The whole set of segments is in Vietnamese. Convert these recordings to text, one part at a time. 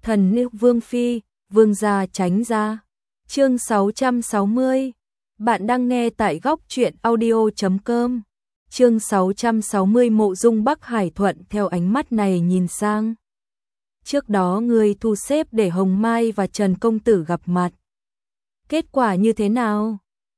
Thần nữ Vương Phi, Vương gia tránh ra. Chương 660. Bạn đang nghe tại góc truyện audio.com. Chương 660. Mộ Dung Bắc Hải thuận theo ánh mắt này nhìn sang. Trước đó ngươi thu xếp để Hồng Mai và Trần Công Tử gặp mặt. Kết quả như thế nào?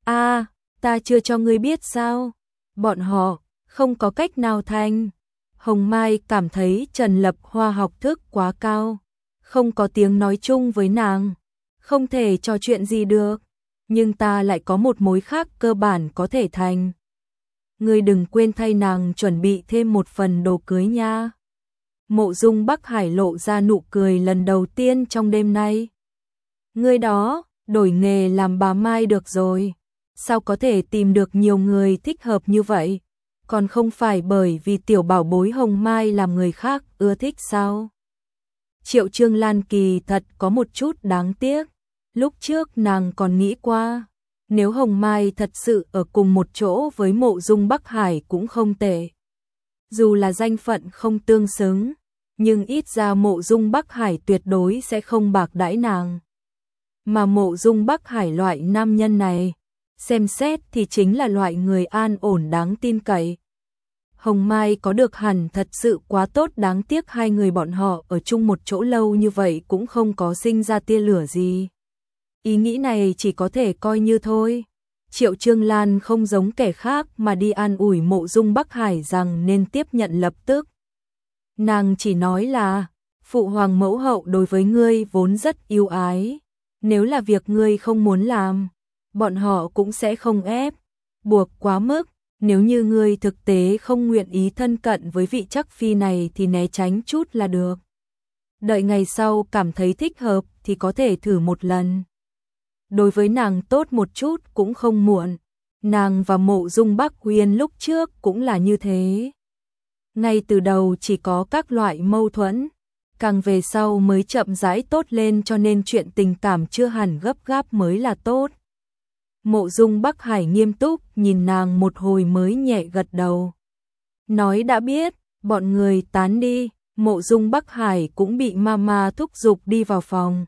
Ta chưa cho ngươi biết sao? Bọn họ không có cách nào thành. Hồng Mai cảm thấy Trần Lập Hoa học thức quá cao, không có tiếng nói chung với nàng, không thể trò chuyện gì được, nhưng ta lại có một mối khác cơ bản có thể thành. Ngươi đừng quên thay nàng chuẩn bị thêm một phần đồ cưới nha. Mộ Dung Bắc Hải lộ ra nụ cười lần đầu tiên trong đêm nay. Ngươi đó, đổi nghề làm bà Mai được rồi. Sao có thể tìm được nhiều người thích hợp như vậy? Còn không phải bởi vì tiểu bảo bối Hồng Mai làm người khác ưa thích sao? Triệu Trương Lan kỳ thật có một chút đáng tiếc. Lúc trước nàng còn nghĩ qua, nếu Hồng Mai thật sự ở cùng một chỗ với Mộ Dung Bắc Hải cũng không tệ. Dù là danh phận không tương xứng, nhưng ít ra Mộ Dung Bắc Hải tuyệt đối sẽ không bạc đãi nàng. Mà Mộ Dung Bắc Hải loại nam nhân này, xem xét thì chính là loại người an ổn đáng tin cậy. Hồng Mai có được hẳn thật sự quá tốt, đáng tiếc hai người bọn họ ở chung một chỗ lâu như vậy cũng không có sinh ra tia lửa gì. Ý nghĩ này chỉ có thể coi như thôi. Triệu Trương Lan không giống kẻ khác mà đi an ủi Mộ Dung Bắc Hải rằng nên tiếp nhận lập tức. Nàng chỉ nói là, phụ hoàng mẫu hậu đối với ngươi vốn rất yêu ái. Nếu là việc ngươi không muốn làm, bọn họ cũng sẽ không ép, buộc quá mức. Nếu như ngươi thực tế không nguyện ý thân cận với vị chắc phi này thì né tránh chút là được. Đợi ngày sau cảm thấy thích hợp thì có thể thử một lần. Đối với nàng tốt một chút cũng không muộn. Nàng và Mộ Dung Bắc Uyên lúc trước cũng là như thế. Ngay từ đầu chỉ có các loại mâu thuẫn, càng về sau mới chậm rãi tốt lên, cho nên chuyện tình cảm chưa hẳn gấp gáp mới là tốt. Mộ Dung Bắc Hải nghiêm túc nhìn nàng một hồi mới nhẹ gật đầu. Nói đã biết, bọn người tán đi. Mộ Dung Bắc Hải cũng bị Mama thúc giục đi vào phòng.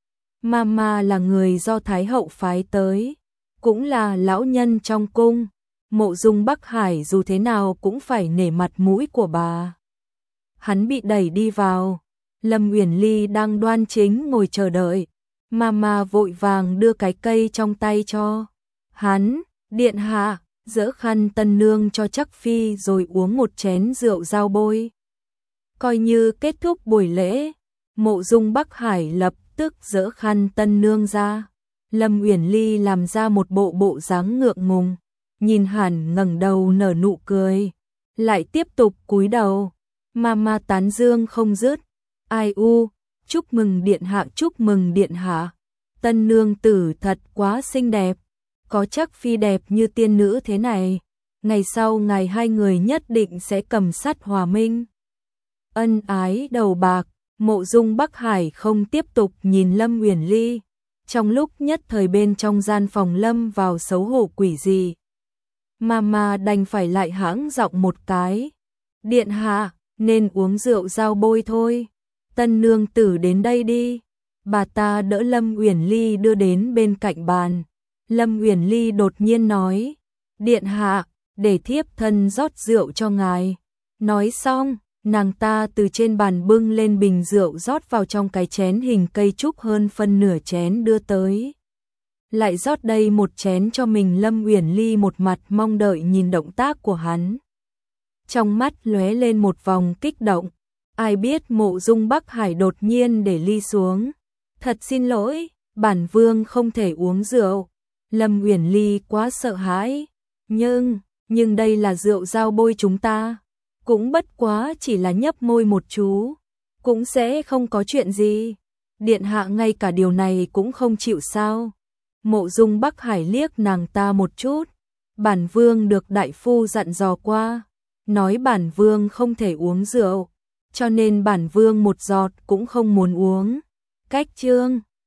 Mama là người do Thái hậu phái tới, cũng là lão nhân trong cung. Mộ Dung Bắc Hải dù thế nào cũng phải nể mặt mũi của bà. Hắn bị đẩy đi vào. Lâm Uyển Ly đang đoan chính ngồi chờ đợi. Mama vội vàng đưa cái cây trong tay cho hắn. Điện hạ, dỡ khăn tân nương cho chắc phi rồi uống một chén rượu giao bôi. Coi như kết thúc buổi lễ, Mộ Dung Bắc Hải lập tức dỡ khăn tân nương ra. Lâm Uyển Ly làm ra một bộ dáng ngượng ngùng, nhìn hẳn ngẩng đầu nở nụ cười, lại tiếp tục cúi đầu. Mama tán dương không dứt. Ai u, chúc mừng điện hạ, chúc mừng điện hạ. Tân nương tử thật quá xinh đẹp, có chắc phi đẹp như tiên nữ thế này, ngày sau ngày hai người nhất định sẽ cầm sắt hòa minh. Ân ái đầu bạc. Mộ Dung Bắc Hải không tiếp tục nhìn Lâm Uyển Ly. Trong lúc nhất thời bên trong gian phòng lâm vào xấu hổ quỷ gì. Mama đành phải lại hãng giọng một cái. Điện hạ, nên uống rượu giao bôi thôi. Tân nương tử đến đây đi. Bà ta đỡ Lâm Uyển Ly đưa đến bên cạnh bàn. Lâm Uyển Ly đột nhiên nói. Điện hạ, để thiếp thân rót rượu cho ngài. Nói xong, nàng ta từ trên bàn bưng lên bình rượu rót vào trong cái chén hình cây trúc hơn phân nửa chén đưa tới. Lại rót đây một chén cho mình. Lâm Uyển Ly một mặt mong đợi nhìn động tác của hắn. Trong mắt lóe lên một vòng kích động. Ai biết Mộ Dung Bắc Hải đột nhiên để ly xuống. Thật xin lỗi, bản vương không thể uống rượu. Lâm Uyển Ly quá sợ hãi. Nhưng đây là rượu giao bôi chúng ta. Cũng bất quá chỉ là nhấp môi một chú, cũng sẽ không có chuyện gì. Điện hạ ngay cả điều này cũng không chịu sao? Mộ Dung Bắc Hải liếc nàng ta một chút. Bản vương được đại phu dặn dò qua, nói bản vương không thể uống rượu, cho nên bản vương một giọt cũng không muốn uống. Cách chương